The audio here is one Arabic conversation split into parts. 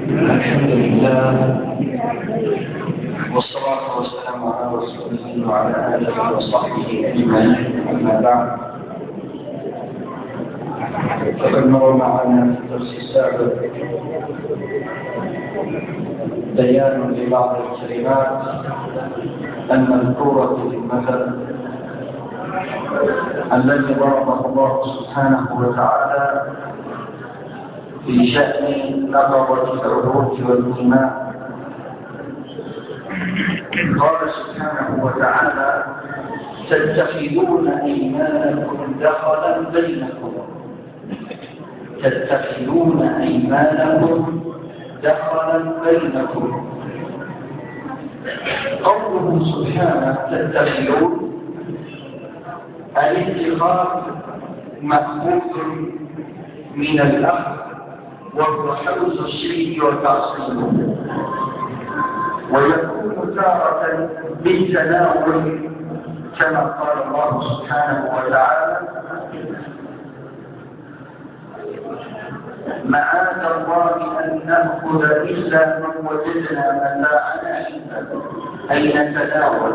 الحمد لله والصلاة والسلام على رسول الله وعلى آله وصحبه أجمعين، أما بعد فقد مر معنا في الدرس السابق بيان لبعض الكلمات المذكورة في المثل الذي ضربه الله سبحانه وتعالى في شأن نقضة العهود والإيمان. قال سبحانه وتعالى: تتخذون أيمانكم دخلا بينكم، تتخذون أيمانكم دخلا بينكم. قوله سبحانه تتخذون، الاتخاذ مأخوذ من الأخذ وهو حوز الشيء وتأصيله، ويكون تارة بالتناول كما قال الله سبحانه وتعالى: معاذ الله أن نأخذ إلا من وجدنا متاعنا عنده، أي نتناول.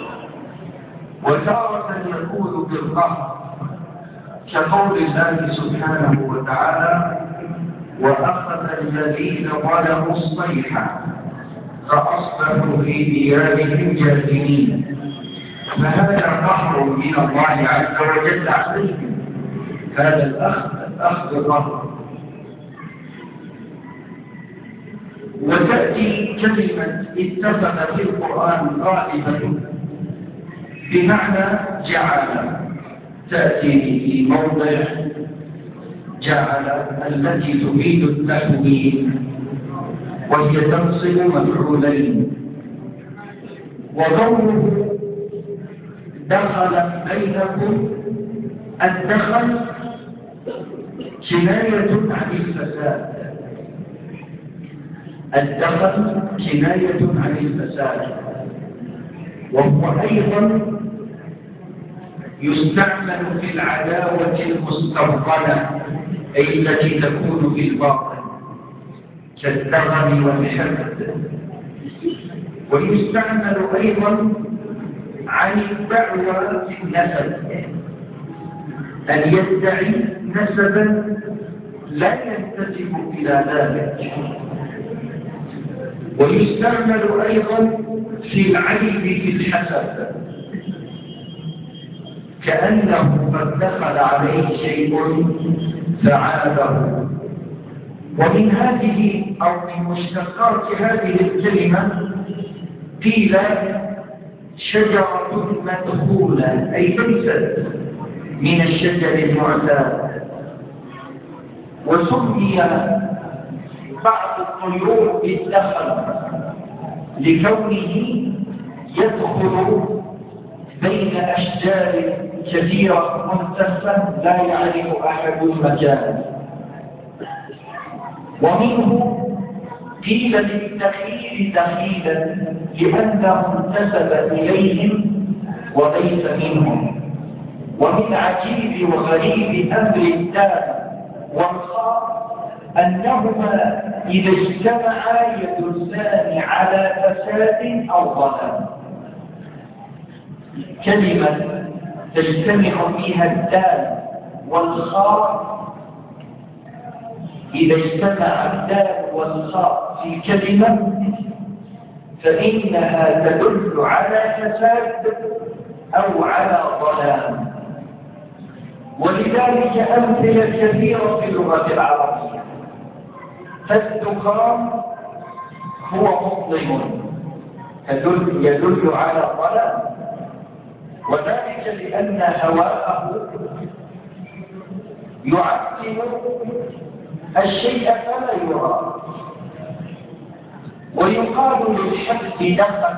وتارة يكون بالقهر كقول الله سبحانه وتعالى: وأخذ الذين ظلموا الصيحة فأصبحوا في ديارهم جاثمين. فهذا قهر من الله عز وجل عليهم، هذا الأخذ القهر. وتأتي كلمة اتفق في القرآن غالبا بمعنى جعل، تأتي في موضع جعل التي تفيد التحويل، وهي تنصب مفعولين. وقوله دخل بينكم، الدخل كناية عن الفساد، الدخل كناية عن الفساد، وهو أيضا يستعمل في العداوة المستبطنة، أي التي تكون في الباطن كالدغل والحقد. ويستعمل أيضا عن الدعوة في النسب، أن يدعي نسبا لا ينتسب إلى ذلك. ويستعمل أيضا في العيب في الحسب، كأنه قد دخل عليه شيء فعابه. ومن هذه أو من مشتقات هذه الكلمة قيل شجرة مدخولة، أي ليست من الشجر المعتاد. وسمي بعض الطيور بالدخل لكونه يدخل بين أشجار كثيرة ملتفة لا يعرف أحد المكان. ومنه قيل للدخيل دخيلا لأنه انتسب إليهم وليس منهم. ومن عجيب وغريب أمر الدال والخاء أنهما إذا اجتمعا يدلان على فساد أو ضلال. كلمة تجتمع فيها الدال والخاء، إذا اجتمع الدال والخاء في كلمة فإنها تدل على فساد أو على ضلال. ولذلك أمثلة كثيرة في اللغة العربية. فالدخان هو مظلم يدل على الضلال، وذلك لأن هواءه يعتم الشيء فلا يرى. ويقال للحب دخل،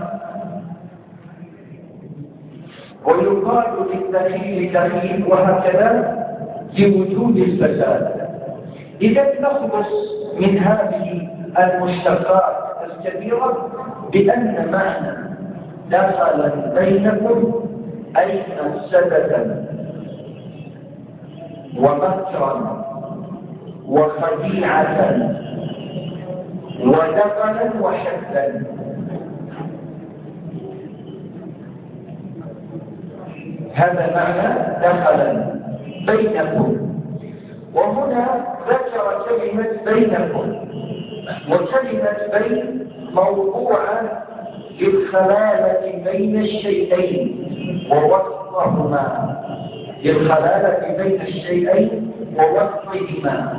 ويقال للدخيل دخيل، وهكذا لوجود الفساد. إذا نخلص من هذه المشتقات الكبيرة بأن معنى دخل بينكم أي مفسدة ومكرا وخديعة ودخلا وحدا. هذا معنى دخلا بينكم. وهنا ذكر كلمة بينكم، وكلمة بين موضوعة للخلالة بين الشيئين ووسطهما، للخلالة بين الشيئين ووسطهما،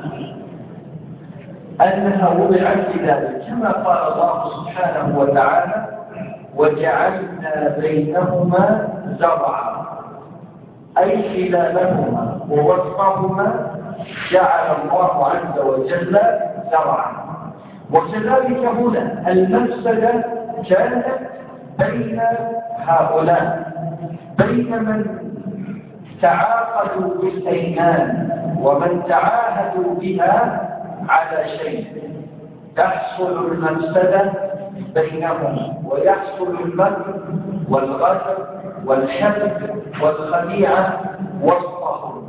أنها وضعت لذلك كما قال الله سبحانه وتعالى: وجعلنا بينهما زرعا، أي خلالهما ووسطهما جعل الله عز وجل زرعا. وكذلك هنا المفسدة كانت بين هؤلاء، بين من تعاقدوا بالأيمان ومن تعاهدوا بها على شيء، تحصل المفسدة بينهم، ويحصل المكر والغدر والحسد والخديعة وسطهم.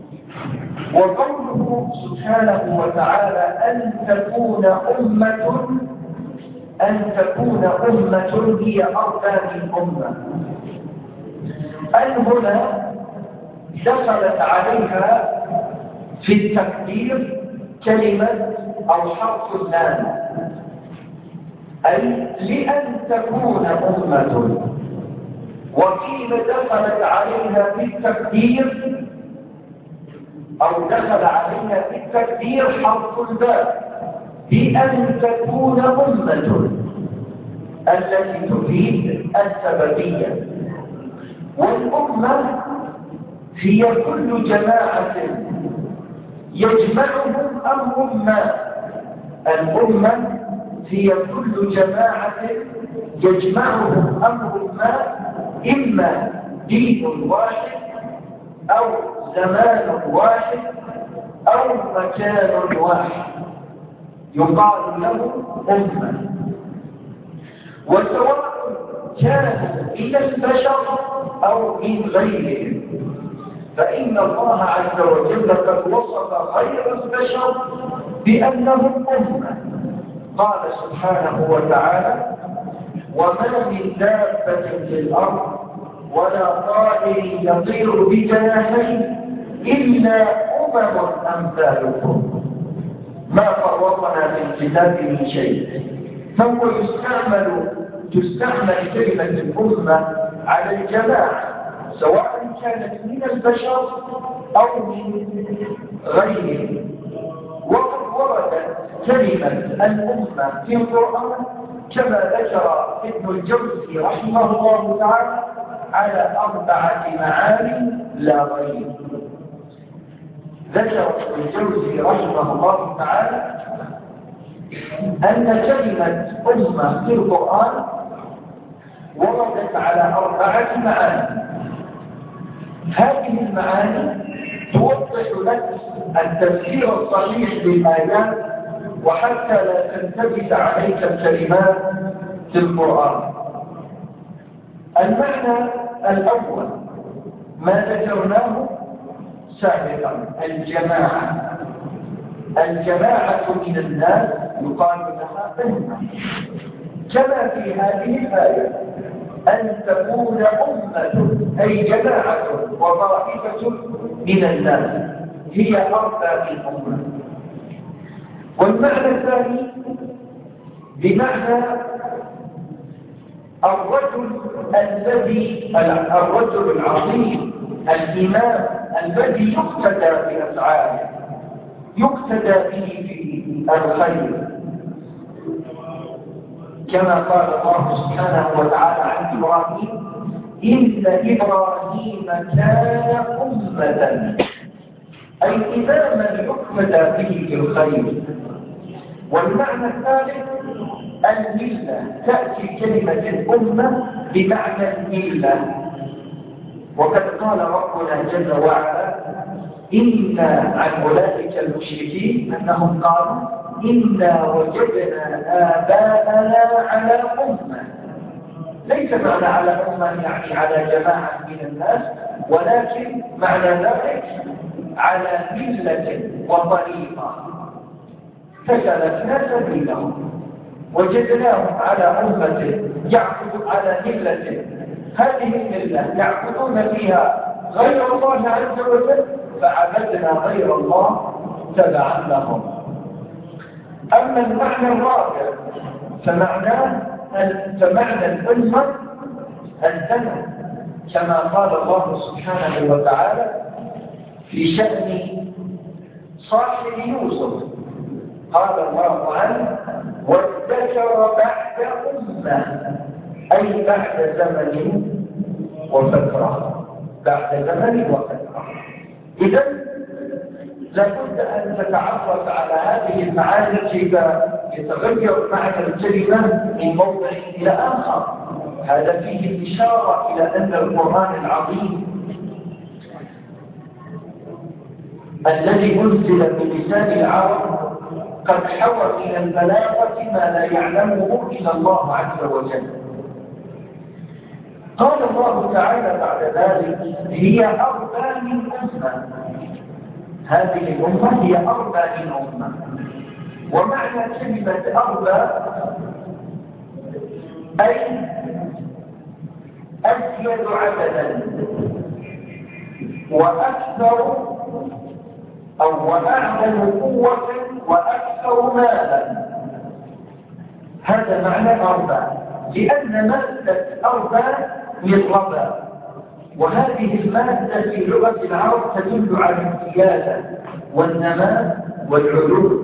وقوله سبحانه وتعالى أن تكون أمة هي أربى من أمة، أن هنا دخلت عليها في التقدير كلمة أو حرف اللام، أي لأن تكون أمة. وقيل دخلت عليها في التقدير أو دخل عليها في التقدير حرف الباء بأن تكون أمة التي تفيد السببية. والأمة هي كل جماعة يجمعهم أمر ما. الأمة هي كل جماعة يجمعهم أمر ما، إما دين واحد أو زمان واحد أو مكان واحد، يقال له أمة. وسواء كانوا من البشر أو من غيرهم، فإن الله عز وجل قد وصف غير البشر بأنهم أمة. قال سبحانه وتعالى: وما من دابة في الأرض ولا طائر يطير بجناحيه إلا أمثالكم ما فرطنا في الكتاب من شيء. فهو تستعمل كلمة الأمة على الجماعة، سواء كانت من البشر أو من غيرهم. وقد وردت كلمة الأمة في القرآن كما ذكر ابن الجوزي رحمه الله تعالى على 4 معاني لا غير. ذكر ابن الجوزي رحمه الله تعالى أن كلمة أمة في القرآن وردت على 4 معاني. هذه المعاني توضح لك التفسير الصحيح للآيات، وحتى لا تلتبس عليك الكلمات في القرآن. المعنى الأول ما ذكرناه سابقا: الجماعة من الناس يقال لها أمة، كما في هذه الآية أن تكون أمة أي جماعة وطائفة من الناس هي أربى من أمة. والمعنى الثاني بمعنى الرجل العظيم الإمام الذي يقتدى بأفعاله، يقتدى به في الخير، كما قال الله سبحانه وتعالى عن إبراهيم: إن إبراهيم كان أمة، أي إماما يقتدى به في الخير. والمعنى الثالث الملة، تأتي كلمة الأمة بمعنى الملة. وقد قال ربنا جل وعلا: إنا عن أولئك المشركين أنهم قالوا إنا وجدنا آباءنا على أمة. ليس معنى على أمة يعني على جماعة من الناس، ولكن معنى ذلك على ملة وطريقة فسلكنا سبيلهم. وجدناهم على أمة يعبد على ملة، هذه الملة يعبدون فيها غير الله عز وجل، فعبدنا غير الله تبعا لهم. أما المعنى الرابع فمعنى الأمة الزمن، كما قال الله سبحانه وتعالى في شأن صاحب يوسف، قال الله عنه وادكر بعد أمة، أي بعد زمن وفترة، بعد زمن وفترة. إذن لابد أن تتعرف على هذه المعاني كيف يتغير معنى الكلمة من موضع إلى آخر. هذا فيه الإشارة إلى أن القرآن العظيم الذي أنزل بلسان العرب قد حوى من البلاغة ما لا يعلمه إلا الله عز وجل. قال الله تعالى بعد ذلك هي أربع من أمة، هذه الأمة هي أربع من أمة. ومعنى كلمة أربع أي أزيد عددا وأكثر أو وأعظم قوة وأكثر مالا، هذا معنى أربع، لأن مادة أربع من ربع، وهذه المادة في لغة العرب تدل على الزيادة والنماء والعلو.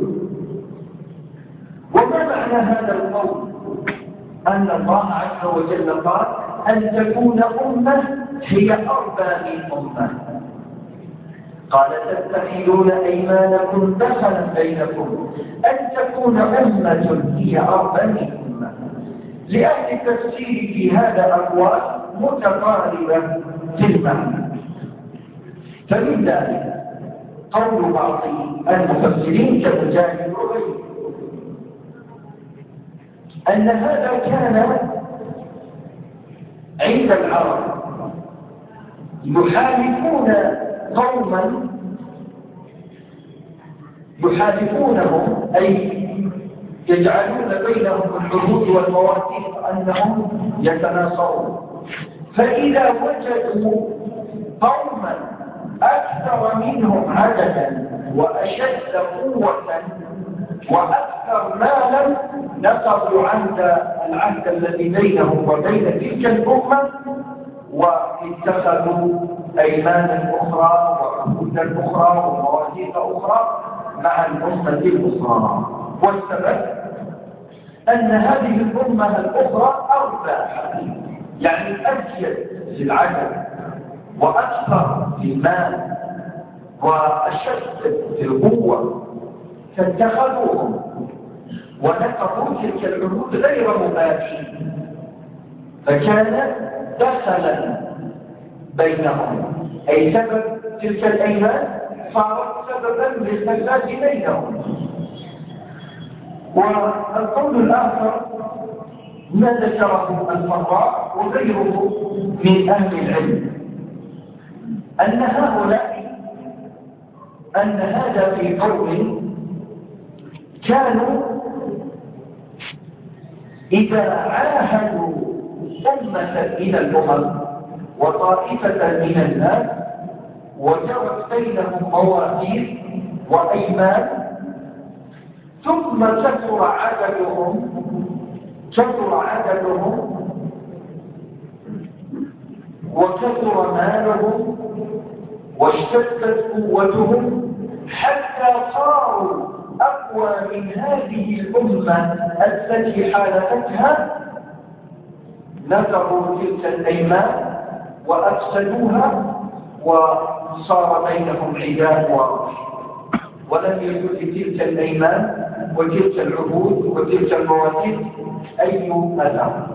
وما معنى هذا القول؟ أن الله عز وجل قال أن تكون أمة هي أربع من أمة. قال تتخذون أيمانكم دخلا بينكم أن تكون أمة هي أربع من أمة. لأهل التفسير في هذا أقوال متقاربة في المعنى، فمن ذلك قول بعض المفسرين كمجاهد وغيره أن هذا كان عند العرب يحالفون قوما يحالفونهم، أي يجعلون بينهم العهود والمواثيق أنهم يتناصرون، فإذا وجدوا قوما أكثر منهم عددا وأشد قوة وأكثر مالا نقضوا عند العهد الذي بينهم وبين تلك الأمة واتخذوا أيمانا أخرى وعهودا أخرى ومواثيق أخرى مع الأمة الأخرى. والسبب أن هذه الأمة الأخرى أربع، يعني أزيد في العدد وأكثر في المال وأشد في القوة، فاتخذوهم ونقضوا تلك العهود غير مباشرين، فكان دخلا بينهم، أي سبب تلك الأيمان صارت سببا للفساد بينهم. والقول الآخر ما ذكره الفراء وغيره من أهل العلم أن هؤلاء أن هذا في قوم كانوا إذا عاهدوا أمة إلى الأمم وطائفة من الناس وجرت بينهم مواثيق وأيمان ثم كثر عددهم وكثر مالهم واشتدت قوتهم حتى صاروا أقوى من هذه الأمة التي حالفتها، نكروا تلك الأيمان وأفسدوها وصار بينهم عداء واضح، ولم يكن لتلك الأيمان وتلك العهود وتلك المواثيق أي أثر.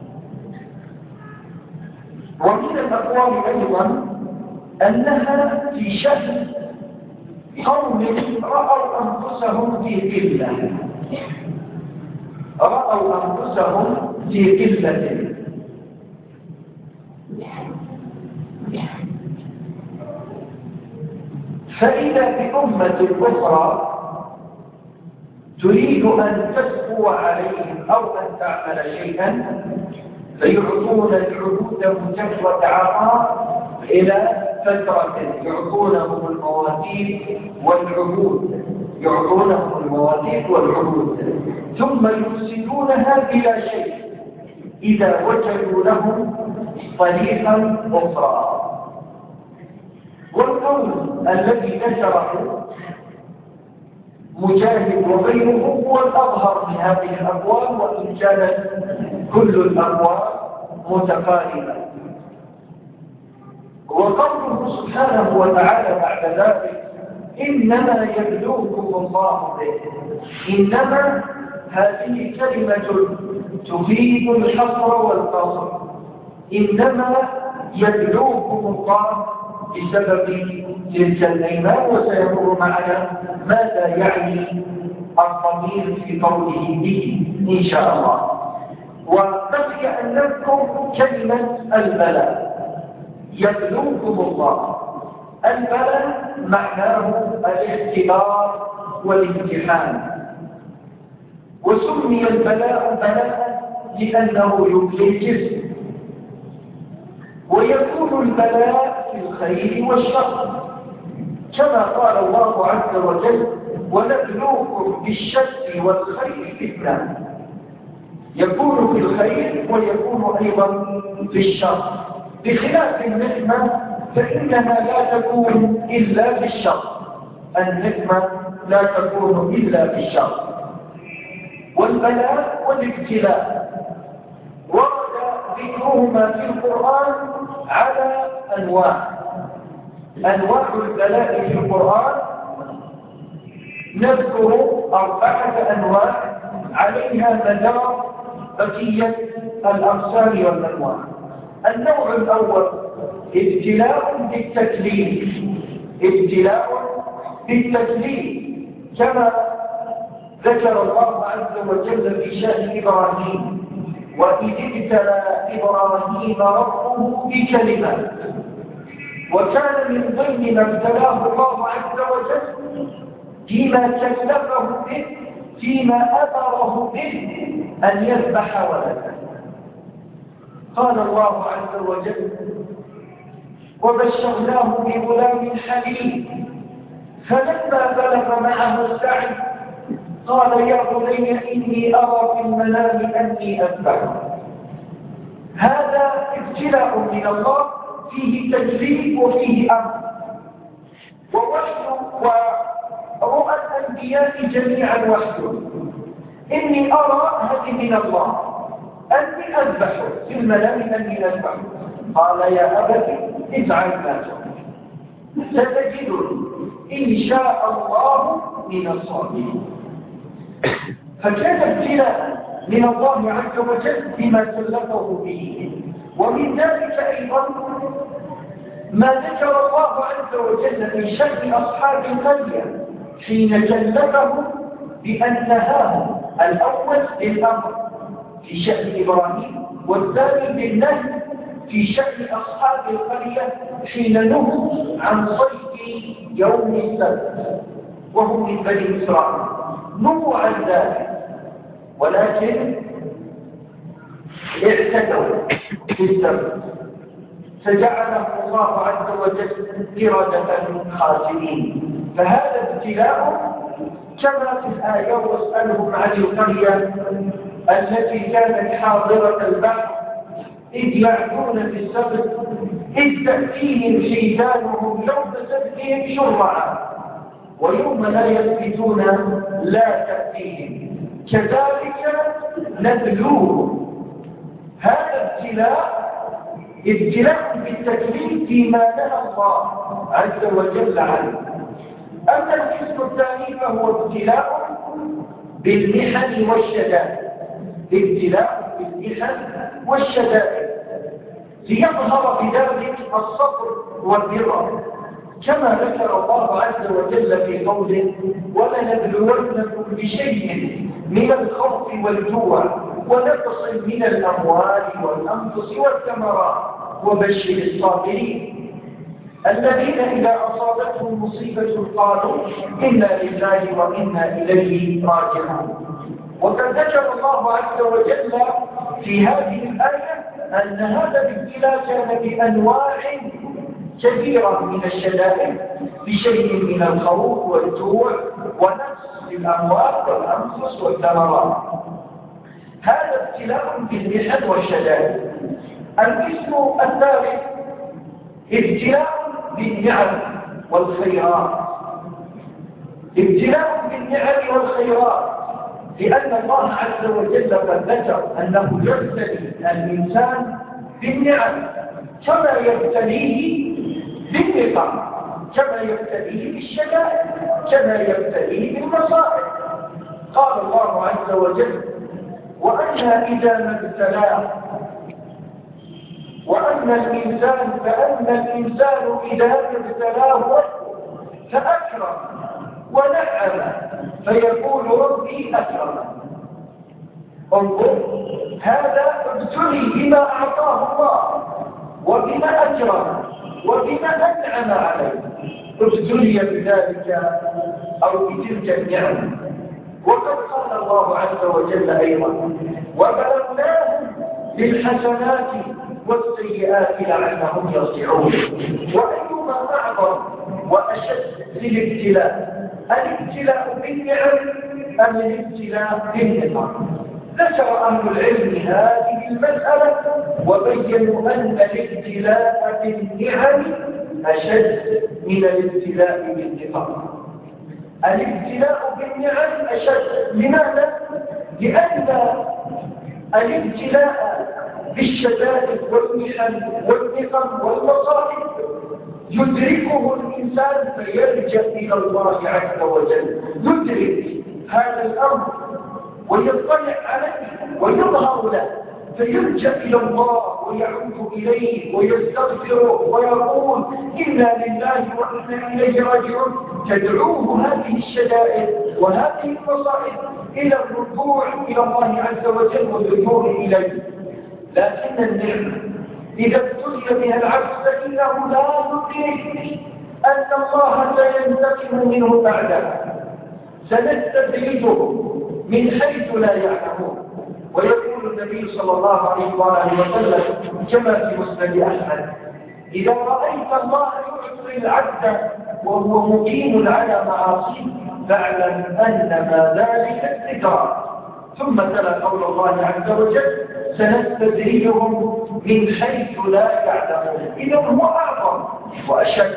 ومن الأقوال أيضا أنها في شأن قوم رأوا أنفسهم في قلة، رأوا أنفسهم في قلة، فإذا بأمة أخرى تريد أن تسقو عليهم أو أن تعمل شيئا فيعطون العهود مجرد عطاء إلى فترة، يعطونهم المواثيق والعهود ثم يفسدونها بلا شيء إذا وجدوا لهم طريقا أخرى. والقول الذي نشره مجاهد وغيره هو الأظهر من هذه الأقوال، وإن كانت كل الأقوال متقاربة. وقوله سبحانه وتعالى بعد ذلك إنما يبلوكم الله به، إنما هذه كلمة تفيد الحصر والقصر، إنما يبلوكم الله بسبب تلك الأيمان، وسيمر معنا ماذا يعني الضمير في قوله به إن شاء الله. وبقي أن نذكر كلمة البلاء. يبلوكم الله، البلاء معناه الاختبار والامتحان، وسمي البلاء بلاء لأنه يبلي الجسم، ويكون البلاء في الخير والشر كما قال الله عز وجل ونبلوكم بالشر والخير فتنة، يكون في الخير ويكون أيضا في الشر، بخلاف النعمة فإنها لا تكون إلا بالشر، النعمة لا تكون إلا بالشر. والبلاء والابتلاء ورد ذكرهما في القرآن على أنواع البلاء في القرآن. نذكر 4 أنواع عليها مدار بقية الأقسام والأنواع. النوع الأول ابتلاء بالتكليف كما ذكر الله عز وجل في شأن إبراهيم وإذ ابتلى إبراهيم ربه بكلمات، وكان من ضمن ما ابتلاه الله عز وجل فيما كلفه به، فيما أمره به أن يذبح ولده. قال الله عز وجل وبشرناه بغلام حليم فلما بلغ معه السعي قال يا بني إني أرى في المنام أني أذبحك. هذا ابتلاء من الله فيه تجريب وفيه أمر، ووحي ورؤى الأنبياء جميعا وحي. إني أرى هذه من الله أني أذبحك، في المنام أني أذبحك. قال يا أبت افعل ما تؤمر ستجدني إن شاء الله من الصابرين. فكان ابتلاء من الله عز وجل بما كلفه به. ومن ذلك أيضا ما ذكر الله عز وجل من شأن أصحاب القرية حين كلفه بأن نهاهم، الأول بالأمر في شأن إبراهيم، والثاني بالنهي في شأن أصحاب القرية حين نهوا عن صيد يوم السبت وهم من بني إسرائيل. نهوا عن ذلك ولكن اعتدوا في السبت فجعله الله عز وجل قردة خاسرين. فهذا ابتلاء كما في الآية واسألهم عن القرية التي كانت حاضرة البحر إذ يعدون في السبت إذ تأتيهم حيتانهم يوم سبتهم شرعا ويوم لا يسبتون لا تأتيهم كذلك نبلوهم. هذا ابتلاء بالتكليف فيما نهى الله عز وجل عنه. أما القسم الثاني فهو ابتلاء بالمحن والشدائد، ليظهر بذلك الصبر والرضا كما ذكر الله عز وجل في قوله ولنبلونكم بشيء من الخوف والجوع ونقص من الأموال والأنفس والثمرات وبشر الصابرين. الذين إذا أصابتهم مصيبة قالوا إنا لله وإنا إليه راجعون. وقد ذكر الله عز وجل في هذه الآية أن هذا الابتلاء كان بأنواع كثيرة من الشدائد، بشيء من الخوف والجوع ونقص الأموال والأنفس والثمرات. هذا ابتلاء بالمحن والشدائد. القسم الثالث ابتلاء بالنعم والخيرات. ابتلاء بالنعم والخيرات، لأن الله عز وجل قد ذكر أنه يبتلي الإنسان بالنعم كما يبتليه بالنقم، كما يبتليه بالشدائد، كما يبتليه بالمصائب. قال الله عز وجل: وأنا إذا ما ابتلاه، وأن الإنسان إذا ابتلاه فأكرم ونعم فيقول ربي أكرم. انظر، هذا ابتلي بما أعطاه الله وبما أكرم وبما أنعم عليه، ابتلي بذلك أو بتلك النعم. وقد قال الله عز وجل أيضا: وبلوناهم بالحسنات والسيئات لعلهم يرجعون. وأيما أعظم وأشد للابتلاء، الابتلاء بالنعم أم الابتلاء بالنقم؟ ذكر أهل العلم هذه المسألة وبينوا أن الابتلاء بالنعم أشد من الابتلاء بالنقم. الابتلاء بالنعم أشد. لماذا؟ لأن الابتلاء بالشدائد والمحن والنقم والمصائب يدركه الإنسان فيرجع إلى الله عز وجل، يدرك هذا الأمر ويطلع عليه ويظهر له، فيرجع إلى الله ويعود إليه ويستغفره ويقول: إنا لله وإنا إليه راجعون. تدعوه هذه الشدائد وهذه المصائب إلى الرجوع إلى الله عز وجل والرجوع إليه. لكن النعمة إذا ابتلي بها العبد فإنه لا يدرك أن الله سينتقم منه بعدها، سنستدرجه من حيث لا يعلمون. ويقول النبي صلى الله عليه وسلم كما في مسند أحمد: إذا رأيت الله يعطي العبد وهو مقيم على معاصيه فاعلم أنما ذلك الذكرى. ثم تلا قول الله عز وجل: سنستدرجهم من حيث لا يعلمون. إذا هو أعظم وأشد.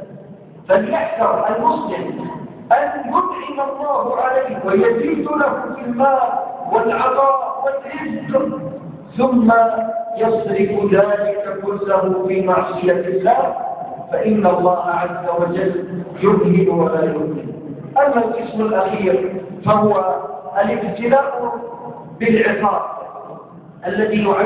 فليحذر المسلم أن يدعم الله عليه ويزيد له في المال والعطاء والرزق ثم يصرف ذلك كله في معصية الله، فإن الله عز وجل يمهل ولا يمهل. أما القسم الأخير فهو الابتلاء بالعقاب الذي يعد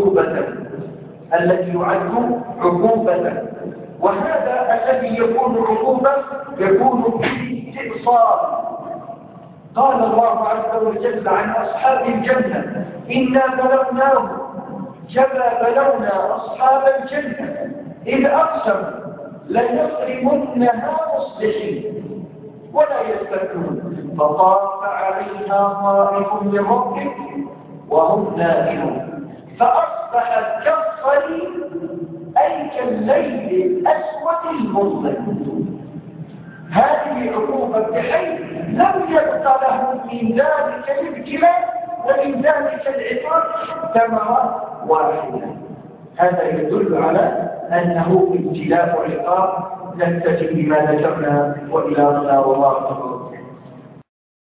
عقوبة، وهذا الذي يكون عقوبة يكون باستئصال. قال الله عز وجل عن أصحاب الجنة: إنا بلوناهم كما بلونا أصحاب الجنة إذ أقسموا ليصرمنها مصبحين ولا يستثنون فطاف عليها طائف من ربك وهم نائمون فأصبحت كالصريم أي كالليل الأسود المظلم. هذه عقوبة بحيث لم يبق له من ذلك الابتلاء ومن ذلك العقاب ثمرة واحدة. هذا يدل على أنه ابتلاء عقاب. نكتفي بما ذكرنا وإلى الله والله.